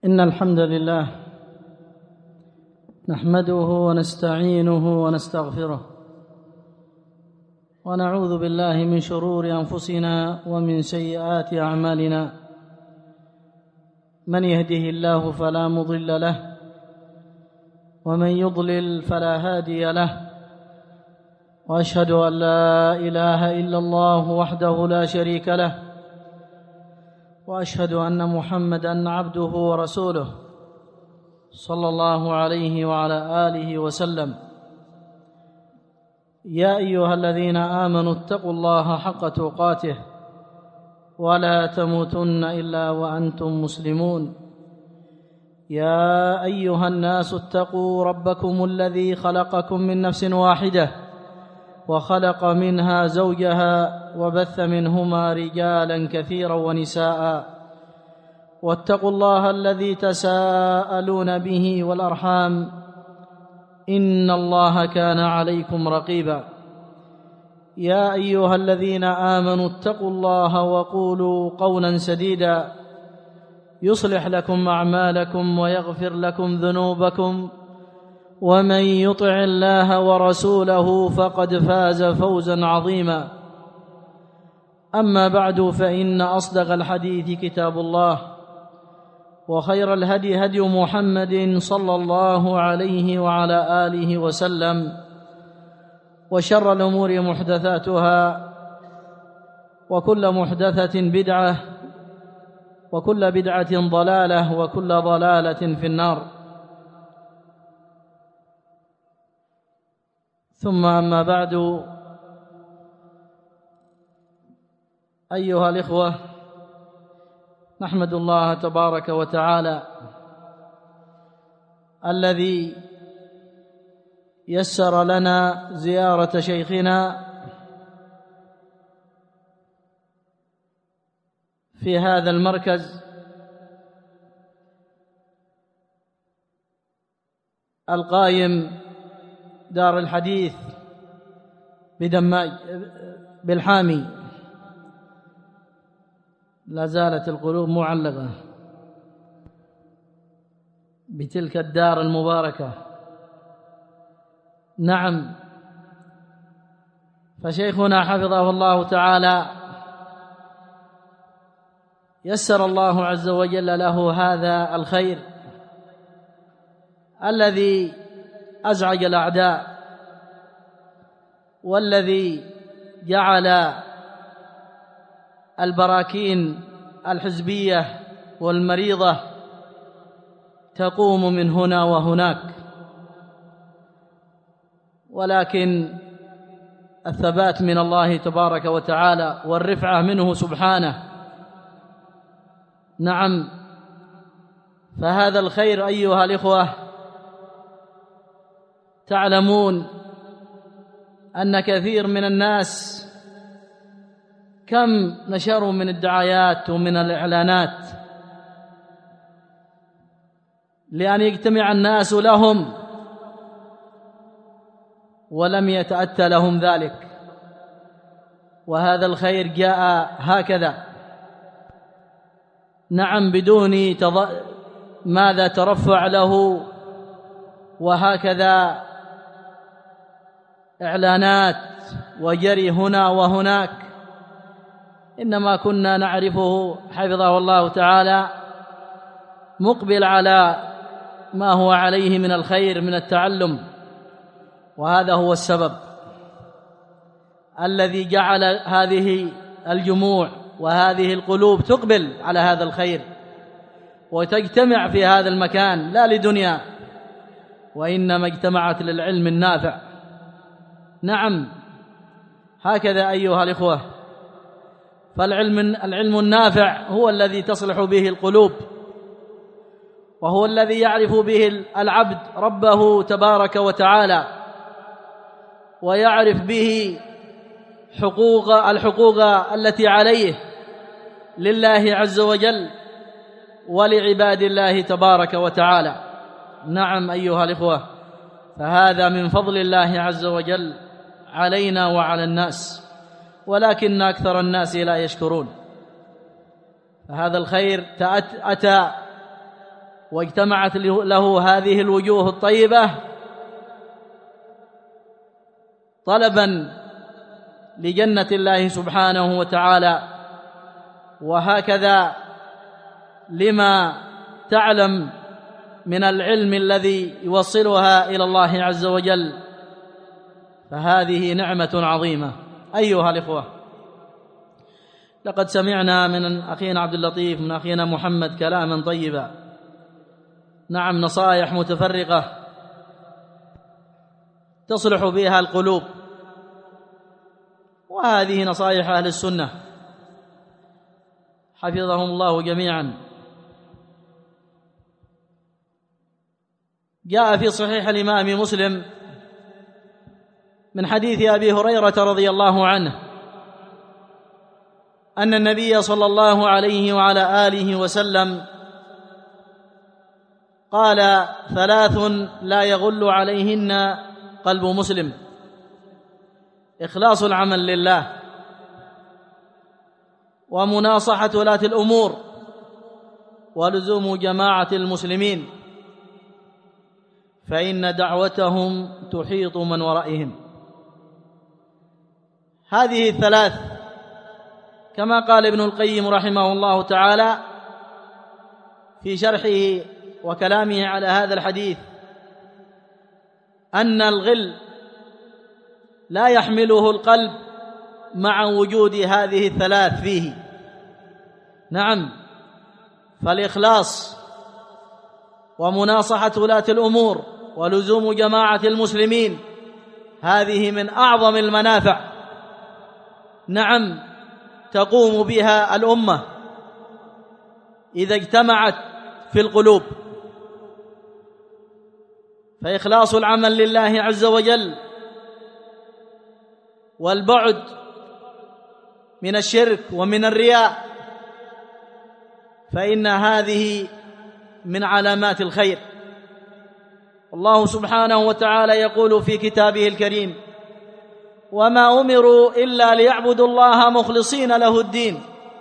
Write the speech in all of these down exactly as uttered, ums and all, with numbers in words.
إن الحمد لله نحمده ونستعينه ونستغفره ونعوذ بالله من شرور أنفسنا ومن سيئات أعمالنا. من يهده الله فلا مضل له ومن يضلل فلا هادي له، وأشهد أن لا إله إلا الله وحده لا شريك له، وأشهد أن محمدًا عبده ورسوله صلى الله عليه وعلى آله وسلم. يا أيها الذين آمنوا اتقوا الله حق تقاته ولا تموتن إلا وأنتم مسلمون. يا أيها الناس اتقوا ربكم الذي خلقكم من نفس واحدة وخلق منها زوجها وبث منهما رجالا كثيرا ونساء، واتقوا الله الذي تساءلون به والأرحام إن الله كان عليكم رقيبا. يا أيها الذين آمنوا اتقوا الله وقولوا قولا سديدا يصلح لكم أعمالكم ويغفر لكم ذنوبكم، ومن يطع الله ورسوله فقد فاز فوزا عظيما. أما بعد، فإن أصدق الحديث كتاب الله، وخير الهدي هدي محمد صلى الله عليه وعلى آله وسلم، وشر الأمور محدثاتها، وكل محدثة بدعة، وكل بدعة ضلالة، وكل ضلالة في النار. ثم أما بعد، أيها الإخوة، نحمد الله تبارك وتعالى الذي يسر لنا زيارة شيخنا في هذا المركز القائم دار الحديث بدماج بالحامي. لا زالت القلوب معلقة بتلك الدار المباركة. نعم، فشيخنا حفظه الله تعالى يسر الله عز وجل له هذا الخير الذي أزعج الأعداء، والذي جعل البراكين الحزبية والمريضة تقوم من هنا وهناك، ولكن الثبات من الله تبارك وتعالى والرفعة منه سبحانه. نعم، فهذا الخير أيها الإخوة، تعلمون أن كثير من الناس كم نشروا من الدعايات ومن الإعلانات لأن يجتمع الناس لهم، ولم يتأتى لهم ذلك. وهذا الخير جاء هكذا، نعم، بدون تض... ماذا ترفع له، وهكذا إعلانات وجري هنا وهناك. إنما كنا نعرفه حفظه الله تعالى مقبل على ما هو عليه من الخير من التعلم، وهذا هو السبب الذي جعل هذه الجموع وهذه القلوب تقبل على هذا الخير وتجتمع في هذا المكان، لا لدنيا وإنما اجتمعت للعلم النافع. نعم، هكذا أيها الإخوة، فالعلم العلم النافع هو الذي تصلح به القلوب، وهو الذي يعرف به العبد ربه تبارك وتعالى، ويعرف به حقوق الحقوق التي عليه لله عز وجل ولعباد الله تبارك وتعالى. نعم أيها الإخوة، فهذا من فضل الله عز وجل علينا وعلى الناس، ولكن أكثر الناس لا يشكرون. فهذا الخير أتى واجتمعت له هذه الوجوه الطيبة طلبا لجنة الله سبحانه وتعالى، وهكذا لما تعلم من العلم الذي يوصلها إلى الله عز وجل، فهذه نعمة عظيمة. أيها الإخوة، لقد سمعنا من أخينا عبد اللطيف من أخينا محمد كلاما طيبا، نعم، نصائح متفرقة تصلح بها القلوب، وهذه نصائح أهل السنة حفظهم الله جميعا. جاء في صحيح الإمام مسلم من حديث أبي هريرة رضي الله عنه أن النبي صلى الله عليه وعلى آله وسلم قال: ثلاث لا يغل عليهن قلب مسلم: إخلاص العمل لله، ومناصحة ولاة الأمور، ولزوم جماعة المسلمين، فإن دعوتهم تحيط من ورائهم. هذه الثلاث كما قال ابن القيم رحمه الله تعالى في شرحه وكلامه على هذا الحديث، أن الغل لا يحمله القلب مع وجود هذه الثلاث فيه. نعم، فالإخلاص ومناصحة ولاة الأمور ولزوم جماعة المسلمين هذه من أعظم المنافع، نعم، تقوم بها الأمة إذا اجتمعت في القلوب. فإخلاص العمل لله عز وجل والبعد من الشرك ومن الرياء، فإن هذه من علامات الخير. الله سبحانه وتعالى يقول في كتابه الكريم: وما أمروا إلا ليعبدوا الله مخلصين له الدين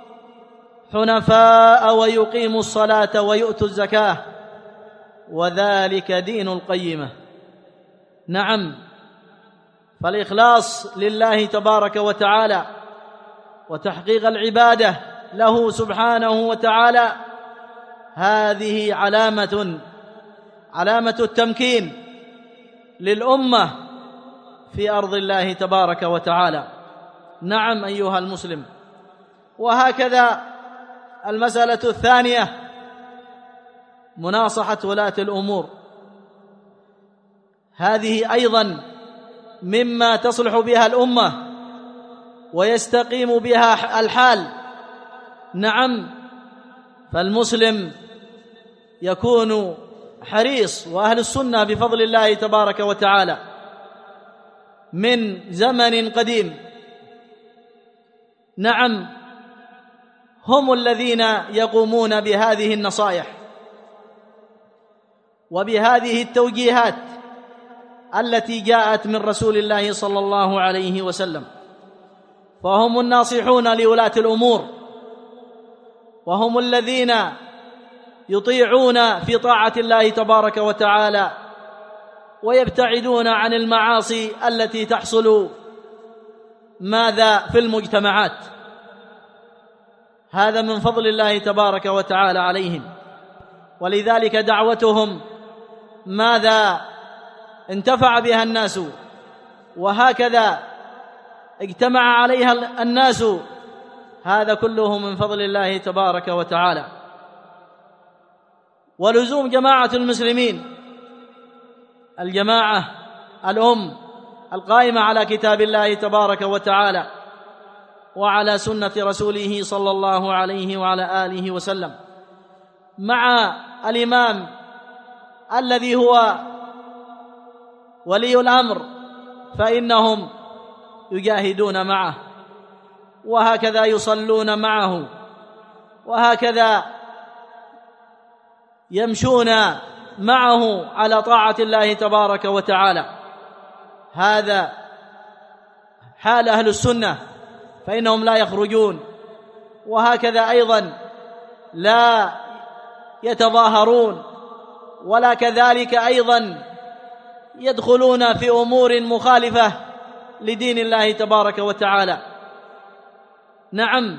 حنفاء ويقيموا الصلاة ويؤتوا الزكاة وذلك دين القيمة. نعم، فالإخلاص لله تبارك وتعالى وتحقيق العبادة له سبحانه وتعالى هذه علامة علامة التمكين للأمة في أرض الله تبارك وتعالى. نعم أيها المسلم. وهكذا المسألة الثانية مناصحة ولاة الأمور، هذه أيضا مما تصلح بها الأمة ويستقيم بها الحال. نعم، فالمسلم يكون حريص، وأهل السنة بفضل الله تبارك وتعالى من زمن قديم، نعم، هم الذين يقومون بهذه النصائح وبهذه التوجيهات التي جاءت من رسول الله صلى الله عليه وسلم، فهم الناصحون لولاة الأمور، وهم الذين يطيعون في طاعة الله تبارك وتعالى ويبتعدون عن المعاصي التي تحصل ماذا في المجتمعات. هذا من فضل الله تبارك وتعالى عليهم، ولذلك دعوتهم ماذا انتفع بها الناس، وهكذا اجتمع عليها الناس، هذا كله من فضل الله تبارك وتعالى. ولزوم جماعة المسلمين، الجماعة الأم القائمة على كتاب الله تبارك وتعالى وعلى سنة رسوله صلى الله عليه وعلى آله وسلم، مع الإمام الذي هو ولي الأمر، فإنهم يجاهدون معه، وهكذا يصلون معه، وهكذا يمشون معه على طاعة الله تبارك وتعالى. هذا حال أهل السنة، فإنهم لا يخرجون، وهكذا أيضا لا يتظاهرون ولا كذلك أيضا يدخلون في أمور مخالفة لدين الله تبارك وتعالى. نعم،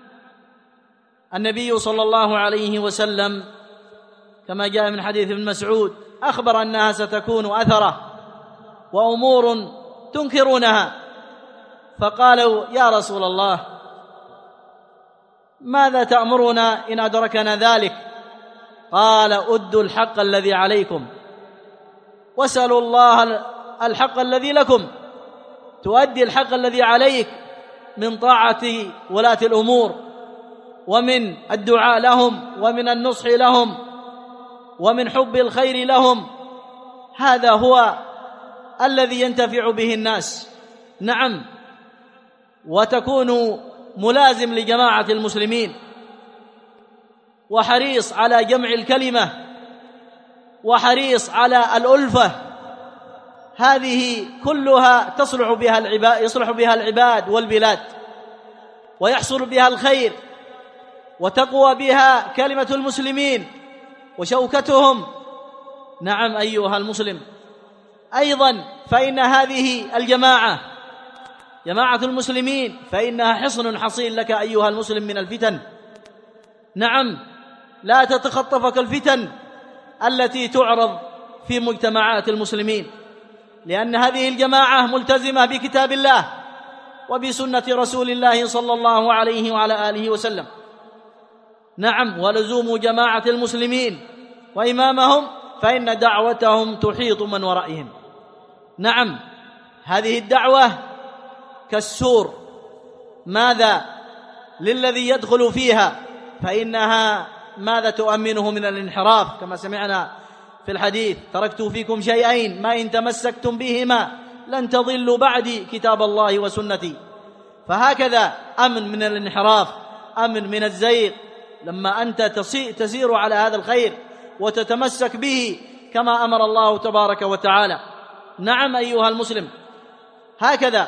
النبي صلى الله عليه وسلم كما جاء من حديث ابن مسعود أخبر أنها ستكون أثرة وأمور تنكرونها، فقالوا يا رسول الله ماذا تأمرنا إن أدركنا ذلك؟ قال أدوا الحق الذي عليكم واسألوا الله الحق الذي لكم. تؤدي الحق الذي عليك من طاعة ولاة الأمور ومن الدعاء لهم ومن النصح لهم ومن حب الخير لهم، هذا هو الذي ينتفع به الناس. نعم، وتكون ملازم لجماعة المسلمين وحريص على جمع الكلمة وحريص على الألفة، هذه كلها تصلح بها العباد يصلح بها العباد والبلاد، ويحصل بها الخير، وتقوى بها كلمة المسلمين وشوكتهم. نعم أيها المسلم، أيضا فإن هذه الجماعة جماعة المسلمين فإنها حصن حصين لك أيها المسلم من الفتن. نعم، لا تتخطفك الفتن التي تعرض في مجتمعات المسلمين، لأن هذه الجماعة ملتزمة بكتاب الله وبسنة رسول الله صلى الله عليه وعلى آله وسلم. نعم، ولزوم جماعة المسلمين وإمامهم فإن دعوتهم تحيط من ورائهم. نعم، هذه الدعوة كالسور، ماذا للذي يدخل فيها؟ فإنها ماذا تؤمنه من الانحراف، كما سمعنا في الحديث تركت فيكم شيئين ما إن تمسكتم بهما لن تضلوا بعدي كتاب الله وسنتي. فهكذا أمن من الانحراف، أمن من الزيغ، لما أنت تسير على هذا الخير وتتمسك به كما أمر الله تبارك وتعالى. نعم أيها المسلم، هكذا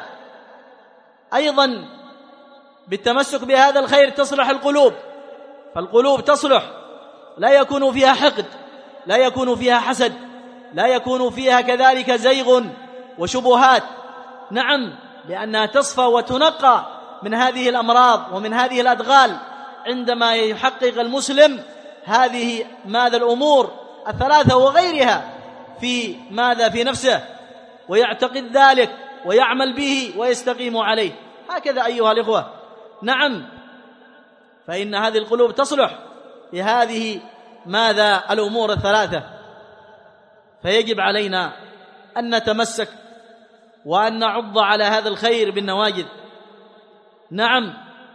أيضا بالتمسك بهذا الخير تصلح القلوب، فالقلوب تصلح، لا يكون فيها حقد، لا يكون فيها حسد، لا يكون فيها كذلك زيغ وشبهات. نعم، لأنها تصفى وتنقى من هذه الأمراض ومن هذه الأدغال عندما يحقق المسلم هذه ماذا الأمور الثلاثة وغيرها في ماذا في نفسه، ويعتقد ذلك ويعمل به ويستقيم عليه. هكذا أيها الإخوة. نعم، فإن هذه القلوب تصلح بهذه ماذا الأمور الثلاثة، فيجب علينا أن نتمسك وأن نعض على هذا الخير بالنواجذ. نعم،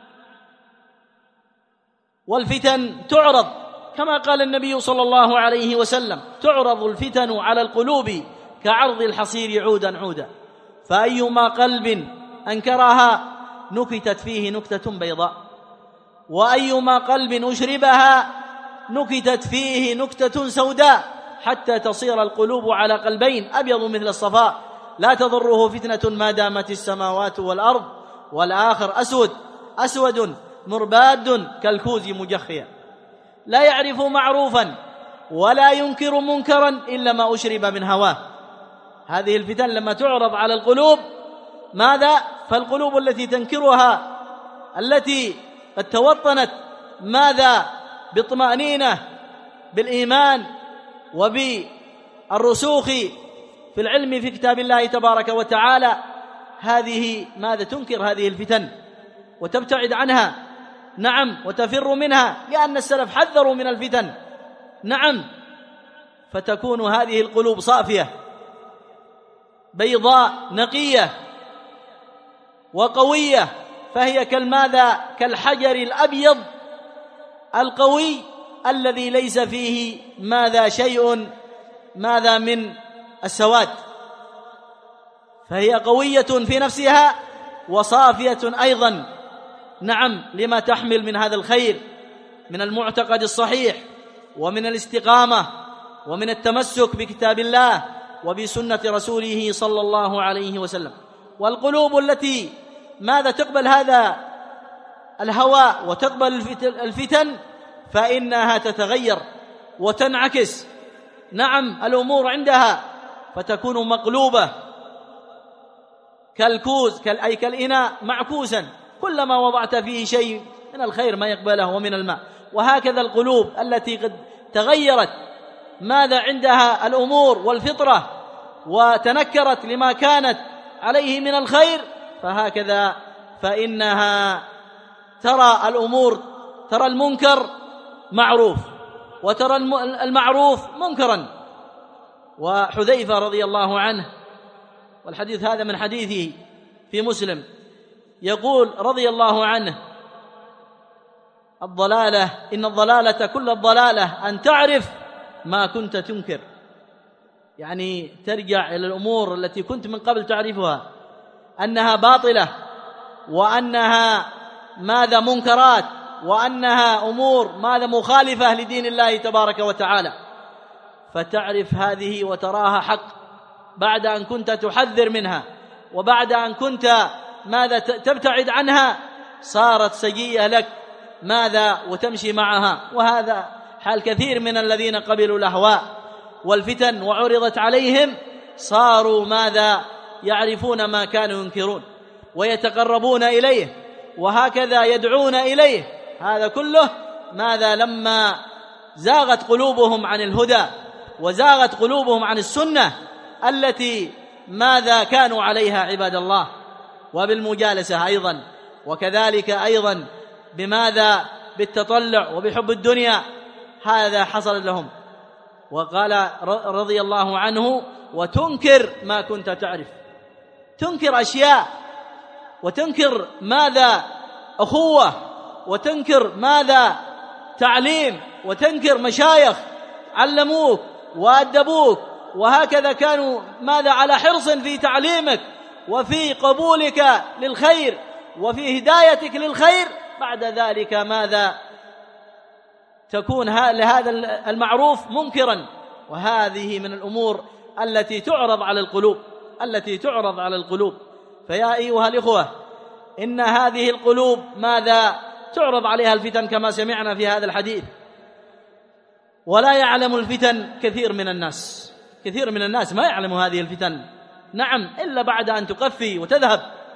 والفتن تعرض كما قال النبي صلى الله عليه وسلم تعرض الفتن على القلوب كعرض الحصير عودا عودا، فأيما قلب أنكرها نكتت فيه نكتة بيضاء، وأيما قلب أشربها نكتت فيه نكتة سوداء، حتى تصير القلوب على قلبين أبيض مثل الصفاء لا تضره فتنة ما دامت السماوات والأرض، والآخر أسود أسود مرباد كالكوز مجخيا، لا يعرف معروفا ولا ينكر منكرا إلا ما أشرب من هواه. هذه الفتن لما تعرض على القلوب ماذا؟ فالقلوب التي تنكرها، التي قد توطنت ماذا بالطمأنينة بالإيمان وبالرسوخ في العلم في كتاب الله تبارك وتعالى، هذه ماذا تنكر هذه الفتن وتبتعد عنها. نعم، وتفر منها، لأن السلف حذروا من الفتن. نعم، فتكون هذه القلوب صافية بيضاء نقية وقوية، فهي كالماذا كالحجر الأبيض القوي الذي ليس فيه ماذا شيء ماذا من السواد، فهي قوية في نفسها وصافية أيضا. نعم، لما تحمل من هذا الخير من المعتقد الصحيح ومن الاستقامة ومن التمسك بكتاب الله وبسنة رسوله صلى الله عليه وسلم. والقلوب التي ماذا تقبل هذا الهواء وتقبل الفتن فإنها تتغير وتنعكس نعم الأمور عندها فتكون مقلوبة كالكوز أي كالإناء معكوسا، كلما وضعت فيه شيء من الخير ما يقبله ومن الماء. وهكذا القلوب التي قد تغيرت ماذا عندها الأمور والفطرة وتنكرت لما كانت عليه من الخير، فهكذا فإنها ترى الأمور، ترى المنكر معروف وترى المعروف منكرا. وحذيفة رضي الله عنه، والحديث هذا من حديثه في مسلم، يقول رضي الله عنه: الضلالة إن الضلالة كل الضلالة أن تعرف ما كنت تنكر، يعني ترجع إلى الأمور التي كنت من قبل تعرفها أنها باطلة وأنها ماذا منكرات وأنها أمور ماذا مخالفة لدين الله تبارك وتعالى، فتعرف هذه وتراها حق بعد أن كنت تحذر منها، وبعد أن كنت ماذا تبتعد عنها صارت سجية لك ماذا وتمشي معها. وهذا حال كثير من الذين قبلوا الأهواء والفتن وعرضت عليهم، صاروا ماذا يعرفون ما كانوا ينكرون ويتقربون إليه وهكذا يدعون إليه. هذا كله ماذا لما زاغت قلوبهم عن الهدى وزاغت قلوبهم عن السنة التي ماذا كانوا عليها عباد الله. وبالمجالسة أيضا، وكذلك أيضا بماذا بالتطلع وبحب الدنيا، هذا حصل لهم. وقال رضي الله عنه: وتنكر ما كنت تعرف، تنكر أشياء وتنكر ماذا أخوة وتنكر ماذا تعليم وتنكر مشايخ علموك وأدبوك، وهكذا كانوا ماذا على حرص في تعليمك وفي قبولك للخير وفي هدايتك للخير. بعد ذلك ماذا تكون لهذا المعروف منكرا. وهذه من الأمور التي تعرض على القلوب التي تعرض على القلوب فيا أيها الإخوة، إن هذه القلوب ماذا تعرض عليها الفتن كما سمعنا في هذا الحديث. ولا يعلم الفتن كثير من الناس كثير من الناس ما يعلم هذه الفتن، نعم، إلا بعد أن تقفي وتذهب.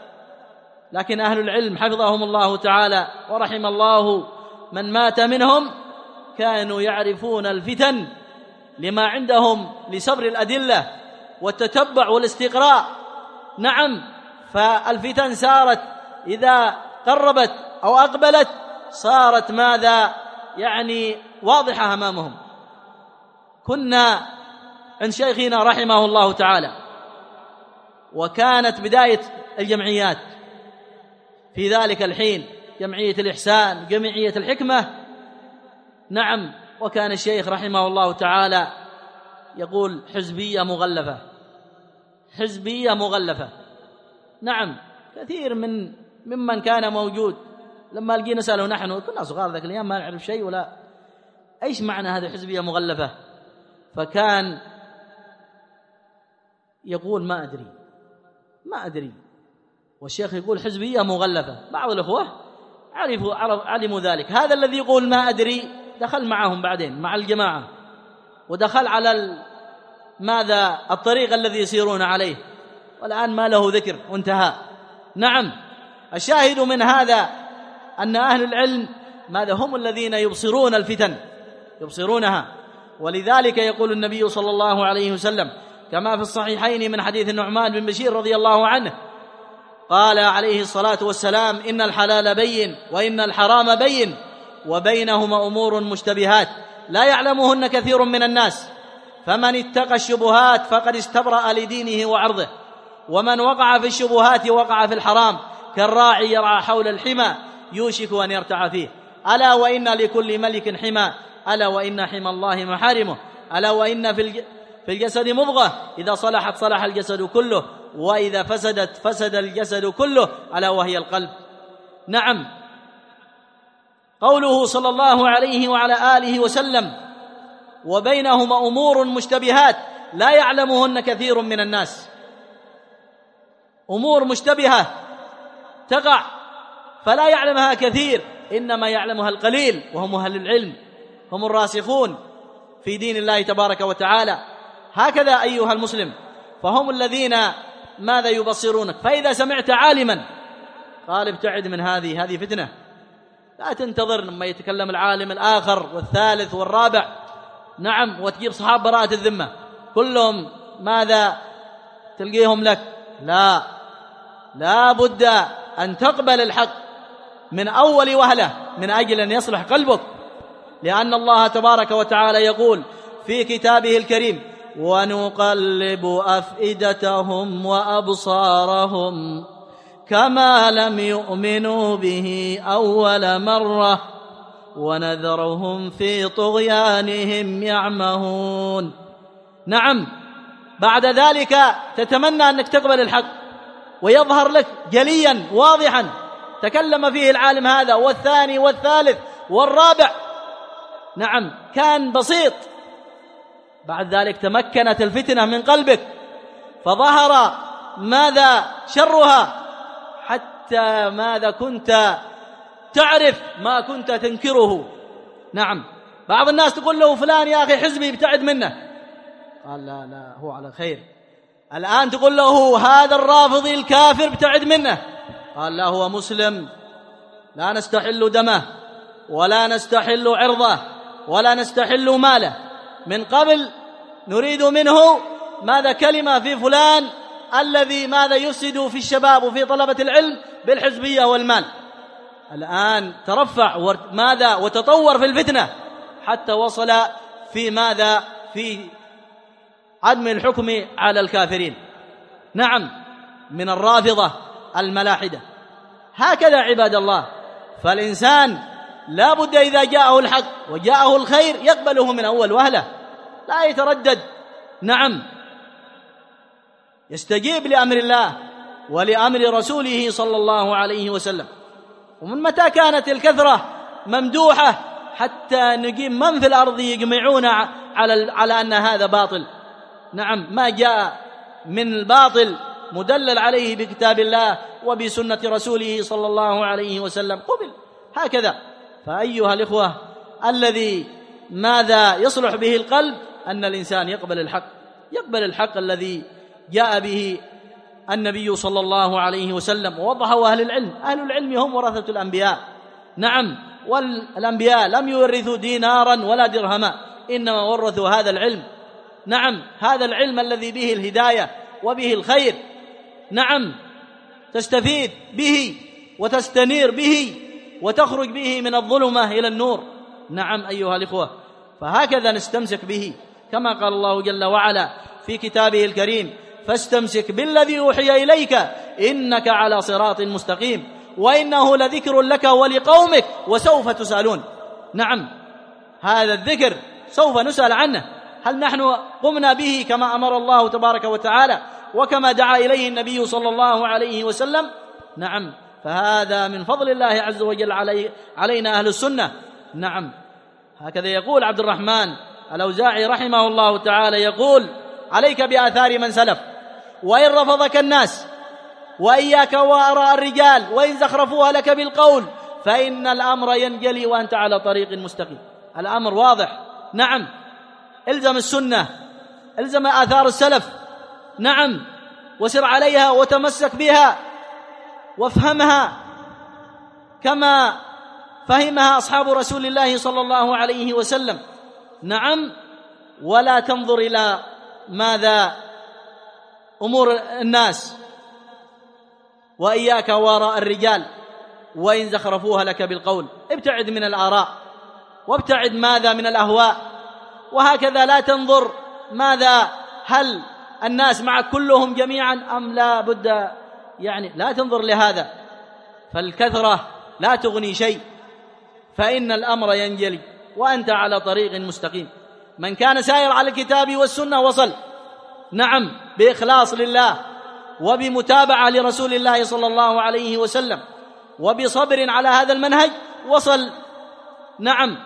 لكن أهل العلم حفظهم الله تعالى ورحم الله من مات منهم كانوا يعرفون الفتن لما عندهم لصبر الأدلة والتتبع والاستقراء. نعم، فالفتن سارت إذا قربت أو أقبلت صارت ماذا يعني واضحة أمامهم. كنا عند شيخنا رحمه الله تعالى، وكانت بداية الجمعيات في ذلك الحين جمعية الإحسان، جمعية الحكمة. نعم، وكان الشيخ رحمه الله تعالى يقول: حزبية مغلفة، حزبية مغلفة. نعم، كثير من ممن كان موجود لما لقينا نسأله، نحن كنا صغار ذاك الأيام ما نعرف شيء ولا إيش معنى هذه حزبية مغلفة، فكان يقول: ما أدري ما أدري والشيخ يقول حزبية مغلفة. بعض الأخوة عرفوا علموا ذلك. هذا الذي يقول ما أدري دخل معهم بعدين مع الجماعة ودخل على ماذا الطريق الذي يسيرون عليه، والآن ما له ذكر وانتهى. نعم، الشاهد من هذا أن أهل العلم ماذا هم الذين يبصرون الفتن يبصرونها. ولذلك يقول النبي صلى الله عليه وسلم كما في الصحيحين من حديث النعمان بن بشير رضي الله عنه، قال عليه الصلاة والسلام: إن الحلال بين وإن الحرام بين وبينهما أمور مشتبهات لا يعلمهن كثير من الناس، فمن اتقى الشبهات فقد استبرأ لدينه وعرضه، ومن وقع في الشبهات وقع في الحرام، كالراعي يرعى حول الحمى يوشك أن يرتع فيه. ألا وإن لكل ملك حمى، ألا وإن حمى الله محارمه، ألا وإن في في الجسد مضغة إذا صلحت صلح الجسد كله، وإذا فسدت فسد الجسد كله، ألا وهي القلب. نعم، قوله صلى الله عليه وعلى آله وسلم: وبينهما أمور مشتبهات لا يعلمهن كثير من الناس. أمور مشتبهة تقع فلا يعلمها كثير، إنما يعلمها القليل، وهم أهل العلم، هم الراسخون في دين الله تبارك وتعالى. هكذا أيها المسلم، فهم الذين ماذا يبصرونك. فإذا سمعت عالما قال ابتعد من هذه هذه فتنة، لا تنتظر لما يتكلم العالم الآخر والثالث والرابع، نعم، وتجيب صحاب براءة الذمة كلهم ماذا تلقيهم لك. لا، لا بد أن تقبل الحق من أول وهلة من أجل أن يصلح قلبك، لأن الله تبارك وتعالى يقول في كتابه الكريم: ونقلب أفئدتهم وأبصارهم كما لم يؤمنوا به أول مرة ونذرهم في طغيانهم يعمهون. نعم، بعد ذلك تتمنى أنك تقبل الحق ويظهر لك جليا واضحا تكلم فيه العالم هذا والثاني والثالث والرابع، نعم، كان بسيط. بعد ذلك تمكنت الفتنة من قلبك فظهر ماذا شرها، حتى ماذا كنت تعرف ما كنت تنكره. نعم، بعض الناس تقول له فلان يا أخي حزبي ابتعد منه، قال لا لا هو على خير. الآن تقول له هذا الرافضي الكافر ابتعد منه، قال لا هو مسلم، لا نستحل دمه ولا نستحل عرضه ولا نستحل ماله. من قبل نريد منه ماذا كلمة في فلان الذي ماذا يفسد في الشباب وفي طلبة العلم بالحزبية والمال. الآن ترفع ماذا وتطور في الفتنة حتى وصل في ماذا في عدم الحكم على الكافرين، نعم، من الرافضة الملاحدة. هكذا عباد الله، فالإنسان لا بد إذا جاءه الحق وجاءه الخير يقبله من أول وهلة، لا يتردد، نعم، يستجيب لأمر الله ولأمر رسوله صلى الله عليه وسلم. ومن متى كانت الكثرة ممدوحة حتى نقيم من في الأرض يجمعون على على أن هذا باطل. نعم، ما جاء من الباطل مدلل عليه بكتاب الله وبسنة رسوله صلى الله عليه وسلم قبل. هكذا فأيها الإخوة، الذي ماذا يصلح به القلب أن الإنسان يقبل الحق، يقبل الحق الذي جاء به النبي صلى الله عليه وسلم ووضحه أهل العلم. أهل العلم هم ورثة الأنبياء، نعم، والأنبياء لم يورثوا دينارا ولا درهما، إنما ورثوا هذا العلم، نعم، هذا العلم الذي به الهداية وبه الخير، نعم، تستفيد به وتستنير به وتخرج به من الظلمة إلى النور. نعم أيها الإخوة، فهكذا نستمسك به كما قال الله جل وعلا في كتابه الكريم: فاستمسك بالذي أوحي إليك إنك على صراط مستقيم وإنه لذكر لك ولقومك وسوف تسألون. نعم، هذا الذكر سوف نسأل عنه، هل نحن قمنا به كما أمر الله تبارك وتعالى وكما دعا إليه النبي صلى الله عليه وسلم؟ نعم، فهذا من فضل الله عز وجل علي علينا أهل السنة. نعم، هكذا يقول عبد الرحمن الأوزاعي رحمه الله تعالى، يقول: عليك بآثار من سلف وإن رفضك الناس، وإياك وآراء الرجال وإن زخرفوها لك بالقول، فإن الأمر ينجلي وأنت على طريق مستقيم. الأمر واضح، نعم، الزم السنة، الزم آثار السلف، نعم، وسر عليها وتمسك بها وافهمها كما فهمها أصحاب رسول الله صلى الله عليه وسلم، نعم، ولا تنظر إلى ماذا أمور الناس، وإياك وراء الرجال وإن زخرفوها لك بالقول. ابتعد من الآراء وابتعد ماذا من الأهواء، وهكذا لا تنظر ماذا هل الناس معك كلهم جميعا أم لا بد، يعني لا تنظر لهذا، فالكثرة لا تغني شيء، فإن الأمر ينجلي وأنت على طريق مستقيم. من كان سائر على الكتاب والسنة وصل، نعم، بإخلاص لله وبمتابعة لرسول الله صلى الله عليه وسلم وبصبر على هذا المنهج وصل، نعم.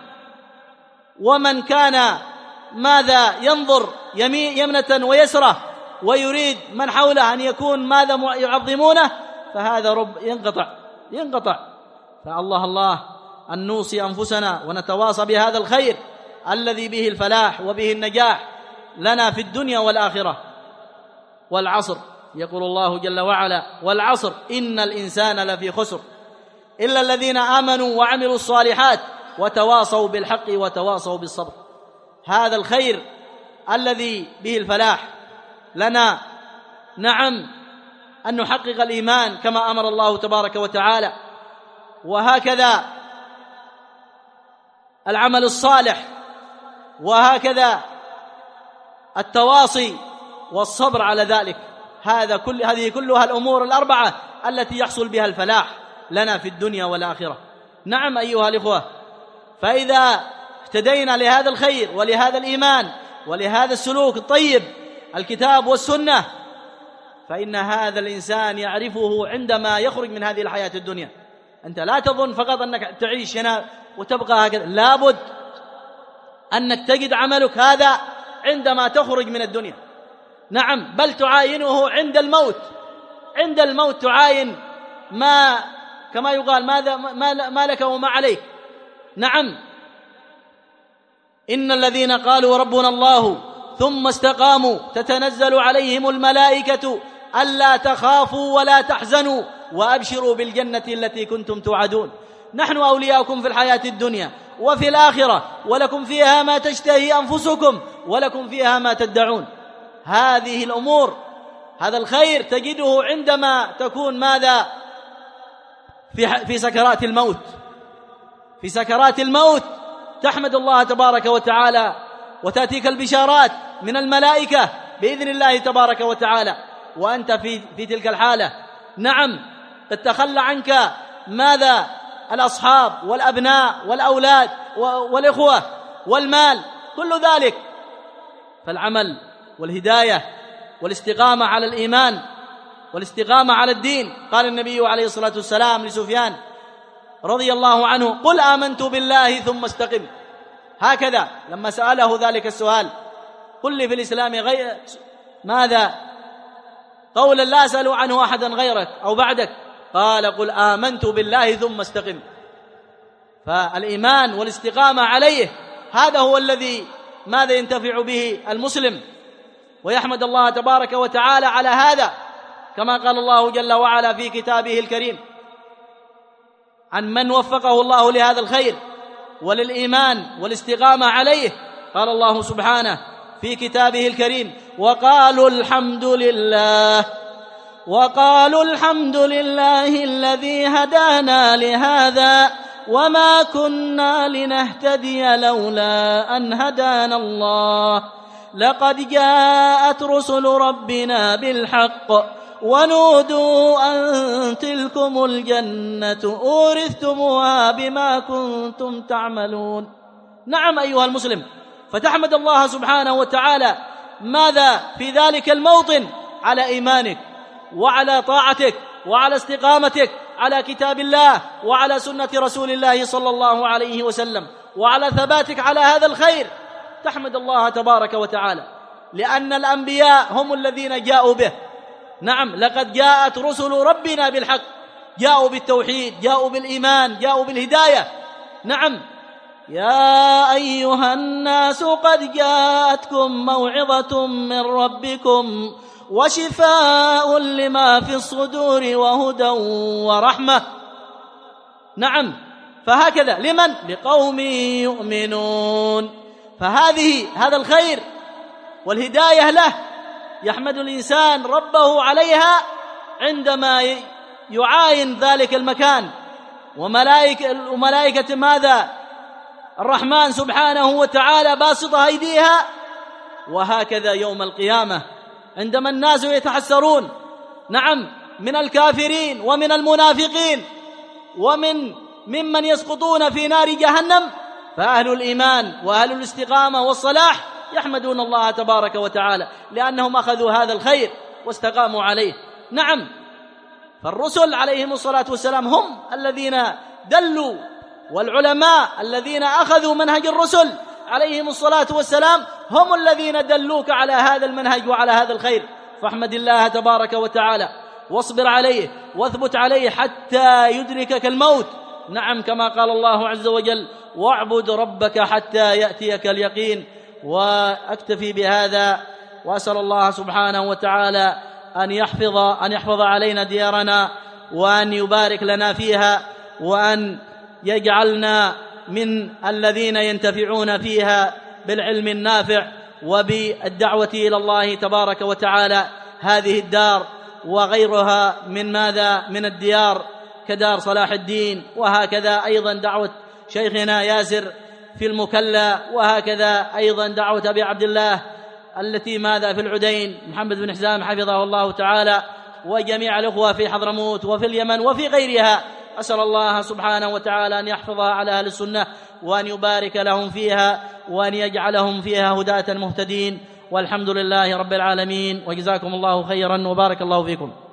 ومن كان ماذا ينظر يمنة ويسرة ويريد من حوله أن يكون ماذا يعظمونه، فهذا رب ينقطع ينقطع فالله الله أن نوصي أنفسنا ونتواصى بهذا الخير الذي به الفلاح وبه النجاح لنا في الدنيا والآخرة. والعصر، يقول الله جل وعلا: والعصر إن الإنسان لفي خسر إلا الذين آمنوا وعملوا الصالحات وتواصوا بالحق وتواصوا بالصبر. هذا الخير الذي به الفلاح لنا، نعم، أن نحقق الإيمان كما أمر الله تبارك وتعالى، وهكذا العمل الصالح، وهكذا التواصي والصبر على ذلك. هذا كل هذه كلها الأمور الأربعة التي يحصل بها الفلاح لنا في الدنيا والآخرة. نعم أيها الإخوة، فإذا اهتدينا لهذا الخير ولهذا الإيمان ولهذا السلوك الطيب الكتاب والسنة، فإن هذا الإنسان يعرفه عندما يخرج من هذه الحياة الدنيا. أنت لا تظن فقط أنك تعيش هنا وتبقى هكذا، لابد أنك تجد عملك هذا عندما تخرج من الدنيا. نعم، بل تعاينه عند الموت. عند الموت تعاين ما كما يقال ماذا ما لك وما عليك. نعم، إن الذين قالوا ربنا الله ثم استقاموا تتنزل عليهم الملائكة ألا تخافوا ولا تحزنوا وأبشروا بالجنة التي كنتم توعدون. نحن أولياؤكم في الحياة الدنيا وفي الآخرة، ولكم فيها ما تشتهي أنفسكم ولكم فيها ما تدعون. هذه الأمور، هذا الخير تجده عندما تكون ماذا في في سكرات الموت. في سكرات الموت تحمد الله تبارك وتعالى، وتأتيك البشارات من الملائكة بإذن الله تبارك وتعالى، وأنت في في تلك الحالة. نعم، قد تخلى عنك ماذا الأصحاب والأبناء والأولاد والإخوة والمال، كل ذلك. فالعمل والهداية والاستقامة على الإيمان والاستقامة على الدين. قال النبي عليه الصلاة والسلام لسفيان رضي الله عنه: قل آمنت بالله ثم استقم. هكذا لما سأله ذلك السؤال: قل لي في الإسلام غير ماذا قولا لا أسأل عنه أحدا غيرك أو بعدك، قال: قل آمنت بالله ثم استقم. فالإيمان والاستقامة عليه هذا هو الذي ماذا ينتفع به المسلم، ويحمد الله تبارك وتعالى على هذا، كما قال الله جل وعلا في كتابه الكريم عن من وفقه الله لهذا الخير وللإيمان والاستقامة عليه. قال الله سبحانه في كتابه الكريم: وقالوا الحمد لله وقالوا الحمد لله الذي هدانا لهذا وما كنا لنهتدي لولا أن هدانا الله لقد جاءت رسل ربنا بالحق ونودوا أن تلكم الجنة أورثتموها بما كنتم تعملون. نعم أيها المسلم، فتحمد الله سبحانه وتعالى ماذا في ذلك الموطن على إيمانك وعلى طاعتك وعلى استقامتك على كتاب الله وعلى سنة رسول الله صلى الله عليه وسلم، وعلى ثباتك على هذا الخير. تحمد الله تبارك وتعالى لأن الأنبياء هم الذين جاءوا به. نعم، لقد جاءت رسل ربنا بالحق، جاءوا بالتوحيد، جاءوا بالإيمان، جاءوا بالهداية. نعم، يا أيها الناس قد جاءتكم موعظة من ربكم وشفاء لما في الصدور وهدى ورحمة. نعم، فهكذا لمن؟ لقوم يؤمنون. فهذه هذا الخير والهداية له يحمد الإنسان ربه عليها عندما يعاين ذلك المكان وملائكة, وملائكة ماذا الرحمن سبحانه وتعالى باسطة أيديها. وهكذا يوم القيامة عندما الناس يتحسرون، نعم، من الكافرين ومن المنافقين ومن ممن يسقطون في نار جهنم، فأهل الإيمان وأهل الاستقامة والصلاح يحمدون الله تبارك وتعالى لأنهم أخذوا هذا الخير واستقاموا عليه. نعم، فالرسل عليهم الصلاة والسلام هم الذين دلوا، والعلماء الذين أخذوا منهج الرسل عليهم الصلاة والسلام هم الذين دلوك على هذا المنهج وعلى هذا الخير. فاحمد الله تبارك وتعالى واصبر عليه واثبت عليه حتى يدركك الموت. نعم، كما قال الله عز وجل: واعبد ربك حتى يأتيك اليقين. وأكتفي بهذا، وأسأل الله سبحانه وتعالى أن يحفظ أن يحفظ علينا ديارنا، وأن يبارك لنا فيها، وأن يجعلنا من الذين ينتفعون فيها بالعلم النافع وبالدعوة إلى الله تبارك وتعالى. هذه الدار وغيرها من ماذا من الديار كدار صلاح الدين، وهكذا أيضا دعوة شيخنا ياسر في المكلا، وهكذا أيضا دعوة أبي عبد الله التي ماذا في العدين محمد بن حزام حفظه الله تعالى، وجميع الأخوة في حضرموت وفي اليمن وفي غيرها. أسأل الله سبحانه وتعالى أن يحفظها على أهل السنة، وأن يبارك لهم فيها، وأن يجعلهم فيها هداة مهتدين. والحمد لله رب العالمين، وجزاكم الله خيرا وبارك الله فيكم.